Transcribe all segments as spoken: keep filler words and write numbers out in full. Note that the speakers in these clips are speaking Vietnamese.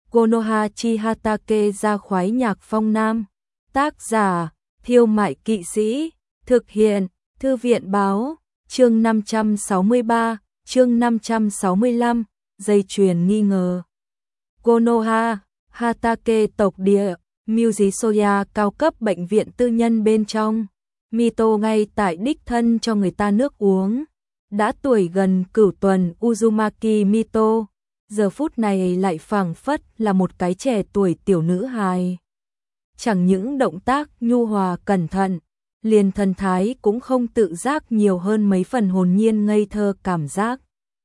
Konoha chi Hatake ra khoái nhạc phong nam. Tác giả, Thiêu Mại Kỵ Sĩ. Thực hiện, Thư viện Báo. Chương năm trăm sáu mươi ba, chương năm trăm sáu mươi lăm, dây chuyền nghi ngờ. Konoha, Hatake tộc địa, Mujisoya cao cấp bệnh viện tư nhân bên trong. Mito ngay tại đích thân cho người ta nước uống. Đã tuổi gần cửu tuần Uzumaki Mito, giờ phút này lại phảng phất là một cái trẻ tuổi tiểu nữ hài. Chẳng những động tác nhu hòa cẩn thận, liền thần thái cũng không tự giác nhiều hơn mấy phần hồn nhiên ngây thơ cảm giác.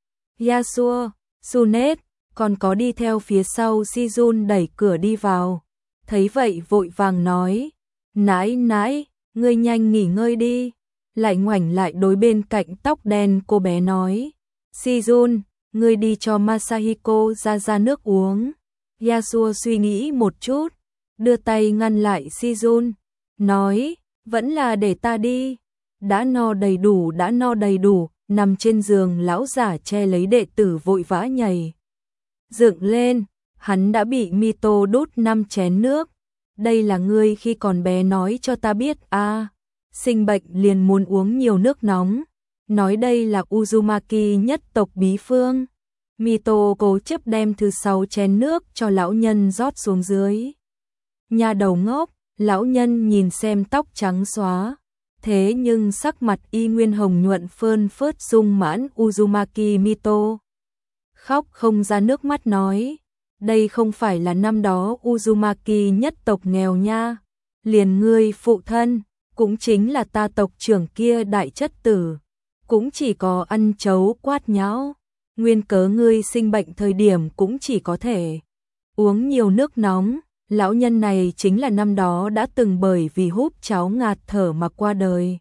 Yasuo, Tsunet, còn có đi theo phía sau Shizun đẩy cửa đi vào. Thấy vậy vội vàng nói, nãi nãi, ngươi nhanh nghỉ ngơi đi. Lại ngoảnh lại đối bên cạnh tóc đen cô bé nói, Shizun, ngươi đi cho Masahiko ra ra nước uống. Yasuo suy nghĩ một chút, đưa tay ngăn lại Shizun, nói, vẫn là để ta đi. Đã no đầy đủ, đã no đầy đủ. Nằm trên giường lão giả che lấy đệ tử vội vã nhảy dựng lên. Hắn đã bị Mito đút năm chén nước. Đây là ngươi khi còn bé nói cho ta biết a à, sinh bệnh liền muốn uống nhiều nước nóng. Nói đây là Uzumaki nhất tộc bí phương. Mito cố chấp đem thứ sáu chén nước cho lão nhân rót xuống dưới. Nhà đầu ngốc, lão nhân nhìn xem tóc trắng xóa, thế nhưng sắc mặt y nguyên hồng nhuận phơn phớt sung mãn Uzumaki Mito. Khóc không ra nước mắt nói, đây không phải là năm đó Uzumaki nhất tộc nghèo nha, liền ngươi phụ thân, cũng chính là ta tộc trưởng kia đại chất tử, cũng chỉ có ăn chấu quát nhão, nguyên cớ ngươi sinh bệnh thời điểm cũng chỉ có thể uống nhiều nước nóng. Lão nhân này chính là năm đó đã từng bởi vì húp cháo ngạt thở mà qua đời.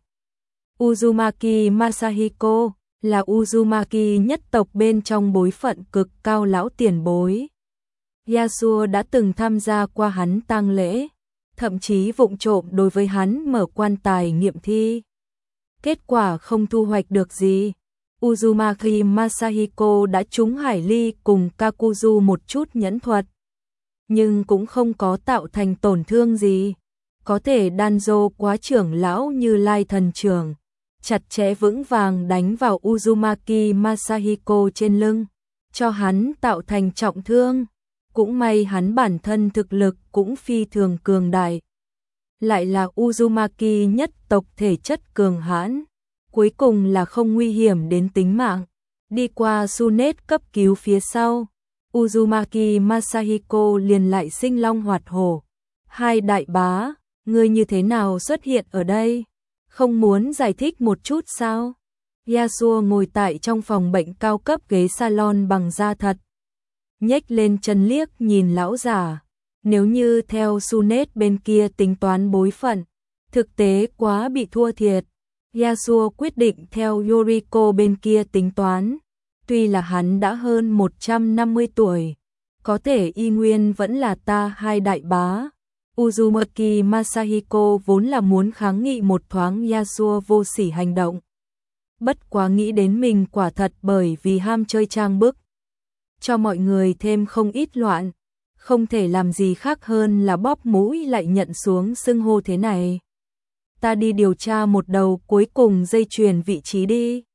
Uzumaki Masahiko là Uzumaki nhất tộc bên trong bối phận cực cao lão tiền bối. Yasuo đã từng tham gia qua hắn tang lễ, thậm chí vụng trộm đối với hắn mở quan tài nghiệm thi. Kết quả không thu hoạch được gì. Uzumaki Masahiko đã trúng hải ly cùng Kakuzu một chút nhẫn thuật, nhưng cũng không có tạo thành tổn thương gì. Có thể Danzo quá trưởng lão Như Lai thần trưởng, chặt chẽ vững vàng đánh vào Uzumaki Masahiko trên lưng, cho hắn tạo thành trọng thương. Cũng may hắn bản thân thực lực cũng phi thường cường đại. Lại là Uzumaki nhất tộc thể chất cường hãn, cuối cùng là không nguy hiểm đến tính mạng. Đi qua Tsunet cấp cứu phía sau, Uzumaki Masahiko liền lại sinh long hoạt hổ. Hai đại bá, ngươi như thế nào xuất hiện ở đây? Không muốn giải thích một chút sao? Yasuo ngồi tại trong phòng bệnh cao cấp ghế salon bằng da thật, nhếch lên chân liếc nhìn lão giả. Nếu như theo Tsunet bên kia tính toán bối phận, thực tế quá bị thua thiệt. Yasuo quyết định theo Yoriko bên kia tính toán. Tuy là hắn đã hơn một trăm năm mươi tuổi, có thể y nguyên vẫn là ta hai đại bá. Uzumaki Masahiko vốn là muốn kháng nghị một thoáng Yasuo vô sỉ hành động. Bất quá nghĩ đến mình quả thật bởi vì ham chơi trang bức, cho mọi người thêm không ít loạn, không thể làm gì khác hơn là bóp mũi lại nhận xuống xưng hô thế này. Ta đi điều tra một đầu cuối cùng dây chuyền vị trí đi.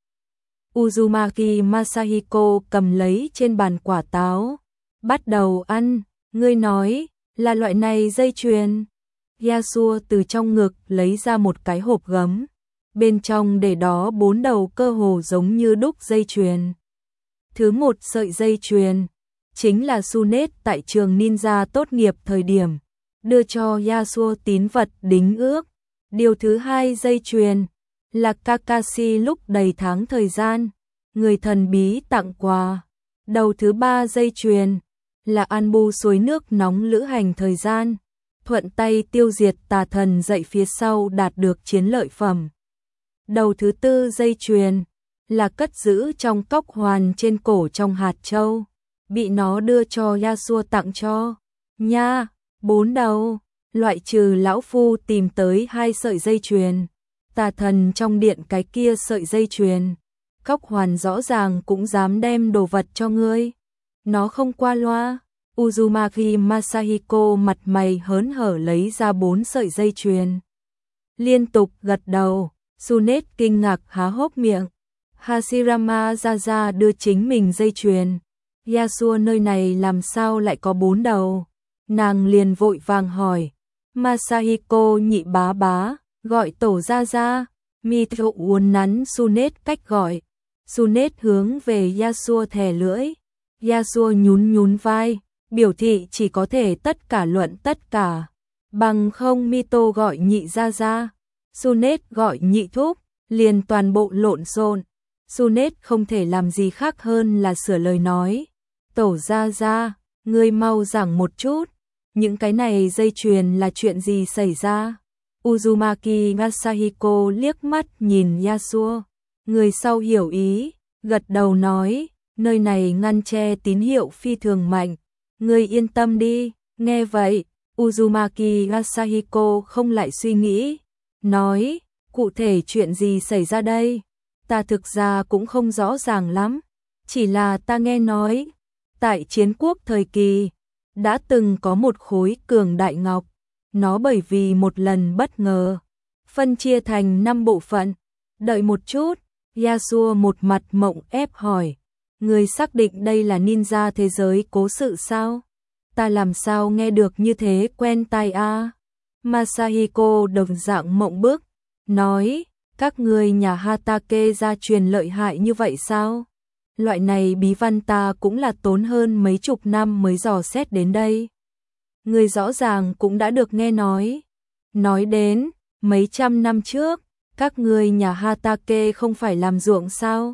Uzumaki Masahiko cầm lấy trên bàn quả táo, bắt đầu ăn. Ngươi nói là loại này dây chuyền. Yasuo từ trong ngực lấy ra một cái hộp gấm, bên trong để đó bốn đầu cơ hồ giống như đúc dây chuyền. Thứ một sợi dây chuyền chính là Tsunet tại trường ninja tốt nghiệp thời điểm đưa cho Yasuo tín vật đính ước. Điều thứ hai dây chuyền là Kakashi lúc đầy tháng thời gian, người thần bí tặng quà. Đầu thứ ba dây chuyền là Anbu suối nước nóng lữ hành thời gian, thuận tay tiêu diệt tà thần dậy phía sau đạt được chiến lợi phẩm. Đầu thứ tư dây chuyền là cất giữ trong cốc hoàn trên cổ trong hạt châu, bị nó đưa cho Yasuo tặng cho. Nha, bốn đầu, loại trừ lão phu tìm tới hai sợi dây chuyền. Tà thần trong điện cái kia sợi dây chuyền, cốc hoàn rõ ràng cũng dám đem đồ vật cho ngươi. Nó không qua loa. Uzumaki Masahiko mặt mày hớn hở lấy ra bốn sợi dây chuyền. Liên tục gật đầu, Tsunade kinh ngạc há hốc miệng. Hashirama ra ra đưa chính mình dây chuyền. Yasuo nơi này làm sao lại có bốn đầu? Nàng liền vội vàng hỏi. Masahiko nhị bá bá, gọi tổ ra ra. Mitro uốn nắn Tsunade cách gọi. Tsunade hướng về Yasuo thè lưỡi. Yasuo nhún nhún vai, biểu thị chỉ có thể tất cả luận tất cả. Bằng không Mito gọi nhị ra ra, Tsunade gọi nhị thúc, liền toàn bộ lộn xộn. Tsunade không thể làm gì khác hơn là sửa lời nói. Tổ ra ra, ngươi mau giảng một chút, những cái này dây chuyền là chuyện gì xảy ra? Uzumaki Masahiko liếc mắt nhìn Yasuo, người sau hiểu ý, gật đầu nói, nơi này ngăn che tín hiệu phi thường mạnh, ngươi yên tâm đi. Nghe vậy, Uzumaki Masahiko không lại suy nghĩ, nói, cụ thể chuyện gì xảy ra đây? Ta thực ra cũng không rõ ràng lắm, chỉ là ta nghe nói, tại chiến quốc thời kỳ, đã từng có một khối cường đại ngọc, nó bởi vì một lần bất ngờ, phân chia thành năm bộ phận. Đợi một chút, Yasuo một mặt mộng ép hỏi, người xác định đây là ninja thế giới cố sự sao? Ta làm sao nghe được như thế quen tai a? Masahiko đồng dạng mộng bức, nói, các người nhà Hatake gia truyền lợi hại như vậy sao? Loại này bí văn ta cũng là tốn hơn mấy chục năm mới dò xét đến đây. Người rõ ràng cũng đã được nghe nói. Nói đến, mấy trăm năm trước, các người nhà Hatake không phải làm ruộng sao?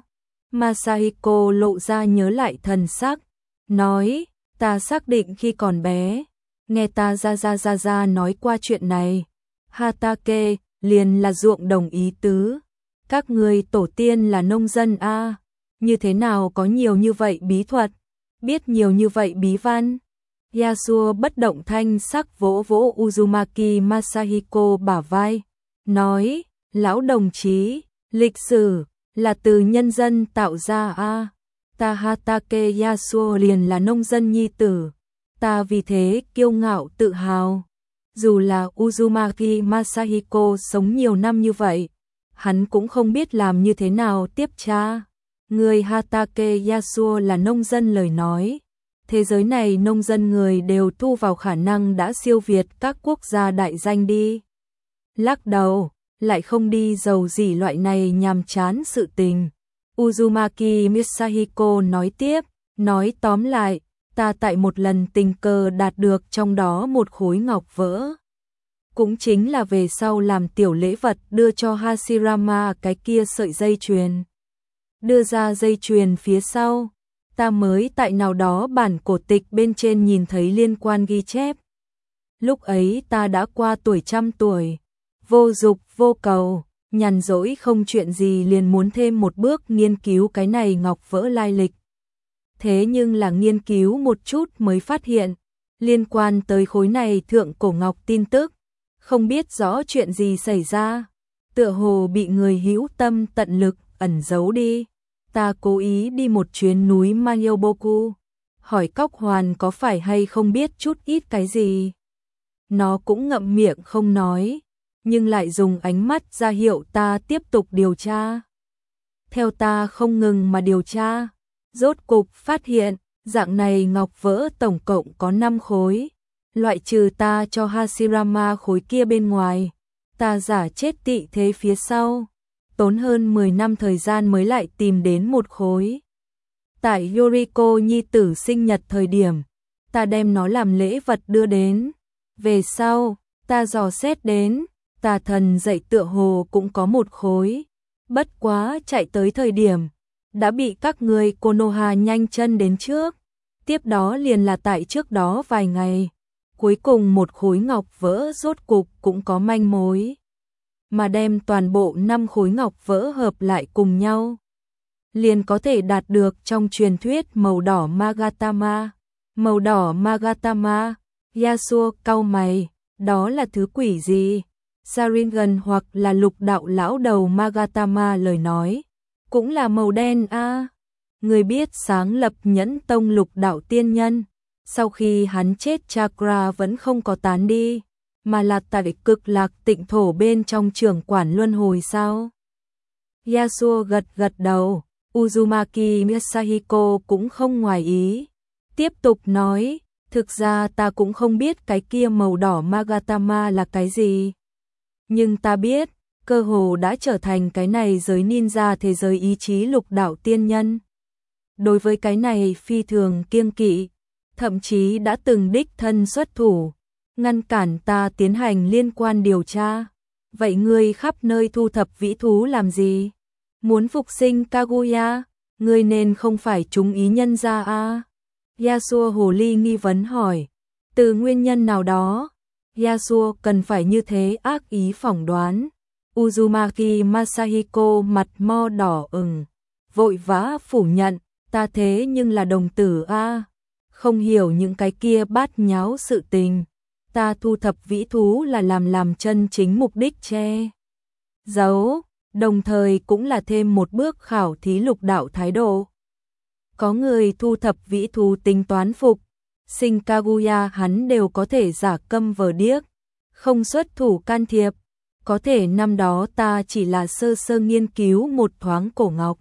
Masahiko lộ ra nhớ lại thần sắc, nói, ta xác định khi còn bé, nghe ta ra ra ra ra nói qua chuyện này. Hatake liền là ruộng đồng ý tứ. Các người tổ tiên là nông dân a, như thế nào có nhiều như vậy bí thuật, biết nhiều như vậy bí văn? Yasuo bất động thanh sắc vỗ vỗ Uzumaki Masahiko bả vai, nói, lão đồng chí, lịch sử là từ nhân dân tạo ra a. Ta Hatake Yasuo liền là nông dân nhi tử, ta vì thế kiêu ngạo tự hào. Dù là Uzumaki Masahiko sống nhiều năm như vậy, hắn cũng không biết làm như thế nào tiếp cha. Người Hatake Yasuo là nông dân lời nói, thế giới này nông dân người đều thu vào khả năng đã siêu việt các quốc gia đại danh đi. Lắc đầu, lại không đi giàu gì loại này nhàm chán sự tình. Uzumaki Masahiko nói tiếp, nói tóm lại, ta tại một lần tình cờ đạt được trong đó một khối ngọc vỡ. Cũng chính là về sau làm tiểu lễ vật đưa cho Hashirama cái kia sợi dây chuyền. Đưa ra dây chuyền phía sau, ta mới tại nào đó bản cổ tịch bên trên nhìn thấy liên quan ghi chép. Lúc ấy ta đã qua tuổi trăm tuổi, vô dục vô cầu, nhàn rỗi không chuyện gì liền muốn thêm một bước nghiên cứu cái này ngọc vỡ lai lịch. Thế nhưng là nghiên cứu một chút mới phát hiện, liên quan tới khối này thượng cổ ngọc tin tức, không biết rõ chuyện gì xảy ra, tựa hồ bị người hữu tâm tận lực ẩn giấu đi. Ta cố ý đi một chuyến núi Manyoboku, hỏi Cóc Hoàn có phải hay không biết chút ít cái gì. Nó cũng ngậm miệng không nói, nhưng lại dùng ánh mắt ra hiệu ta tiếp tục điều tra. Theo ta không ngừng mà điều tra, rốt cục phát hiện, dạng này ngọc vỡ tổng cộng có năm khối, loại trừ ta cho Hashirama khối kia bên ngoài, ta giả chết tị thế phía sau, tốn hơn mười năm thời gian mới lại tìm đến một khối. Tại Yoriko nhi tử sinh nhật thời điểm, ta đem nó làm lễ vật đưa đến. Về sau, ta dò xét đến, tà thần dạy tựa hồ cũng có một khối. Bất quá chạy tới thời điểm, đã bị các người Konoha nhanh chân đến trước. Tiếp đó liền là tại trước đó vài ngày. Cuối cùng một khối ngọc vỡ rốt cục cũng có manh mối. Mà đem toàn bộ năm khối ngọc vỡ hợp lại cùng nhau, liền có thể đạt được trong truyền thuyết màu đỏ Magatama. Màu đỏ Magatama, Yasuo cau mày, đó là thứ quỷ gì? Sharingan hoặc là lục đạo lão đầu Magatama lời nói, cũng là màu đen a. À. Người biết sáng lập Nhẫn Tông lục đạo tiên nhân, sau khi hắn chết chakra vẫn không có tán đi, mà là tại cực lạc tịnh thổ bên trong trưởng quản luân hồi sao? Yasuo gật gật đầu, Uzumaki Masahiko cũng không ngoài ý. Tiếp tục nói, thực ra ta cũng không biết cái kia màu đỏ Magatama là cái gì. Nhưng ta biết, cơ hồ đã trở thành cái này giới ninja thế giới ý chí lục đạo tiên nhân. Đối với cái này phi thường kiêng kỵ, thậm chí đã từng đích thân xuất thủ, ngăn cản ta tiến hành liên quan điều tra. Vậy ngươi khắp nơi thu thập vĩ thú làm gì? Muốn phục sinh Kaguya, ngươi nên không phải trúng ý nhân ra a? À? Yasuo hồ ly nghi vấn hỏi. Từ nguyên nhân nào đó, Yasuo cần phải như thế ác ý phỏng đoán. Uzumaki Masahiko mặt mo đỏ ửng, vội vã phủ nhận, ta thế nhưng là đồng tử a, à? Không hiểu những cái kia bát nháo sự tình. Ta thu thập vĩ thú là làm làm chân chính mục đích che giấu, đồng thời cũng là thêm một bước khảo thí lục đạo thái độ. Có người thu thập vĩ thú tính toán phục sinh Kaguya, hắn đều có thể giả câm vờ điếc, không xuất thủ can thiệp. Có thể năm đó ta chỉ là sơ sơ nghiên cứu một thoáng cổ ngọc,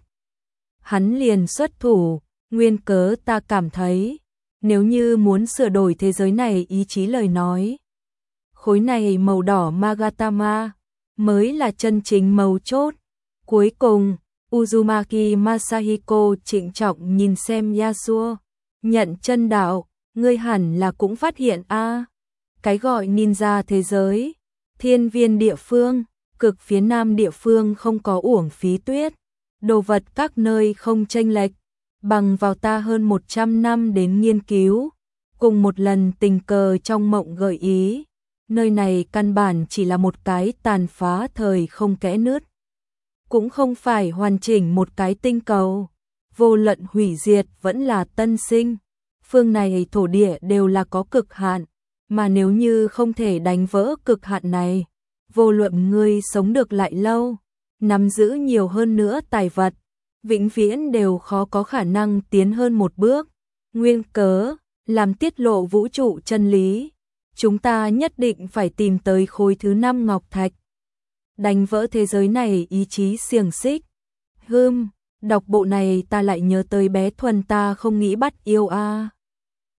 hắn liền xuất thủ. Nguyên cớ ta cảm thấy, nếu như muốn sửa đổi thế giới này ý chí lời nói, khối này màu đỏ Magatama mới là chân chính mấu chốt. Cuối cùng, Uzumaki Masahiko trịnh trọng nhìn xem Yasuo, nhận chân đạo, ngươi hẳn là cũng phát hiện a, à, cái gọi ninja thế giới, thiên viên địa phương, cực phía nam địa phương không có uổng phí tuyết, đồ vật các nơi không chênh lệch, bằng vào ta hơn một trăm năm đến nghiên cứu, cùng một lần tình cờ trong mộng gợi ý, nơi này căn bản chỉ là một cái tàn phá thời không kẽ nứt, cũng không phải hoàn chỉnh một cái tinh cầu, vô luận hủy diệt vẫn là tân sinh, phương này thổ địa đều là có cực hạn, mà nếu như không thể đánh vỡ cực hạn này, vô luận ngươi sống được lại lâu, nắm giữ nhiều hơn nữa tài vật, vĩnh viễn đều khó có khả năng tiến hơn một bước. Nguyên cớ, làm tiết lộ vũ trụ chân lý, chúng ta nhất định phải tìm tới khối thứ năm ngọc thạch, đánh vỡ thế giới này ý chí xiềng xích. Hừm, đọc bộ này ta lại nhớ tới bé Thuần ta không nghĩ bắt yêu a. À.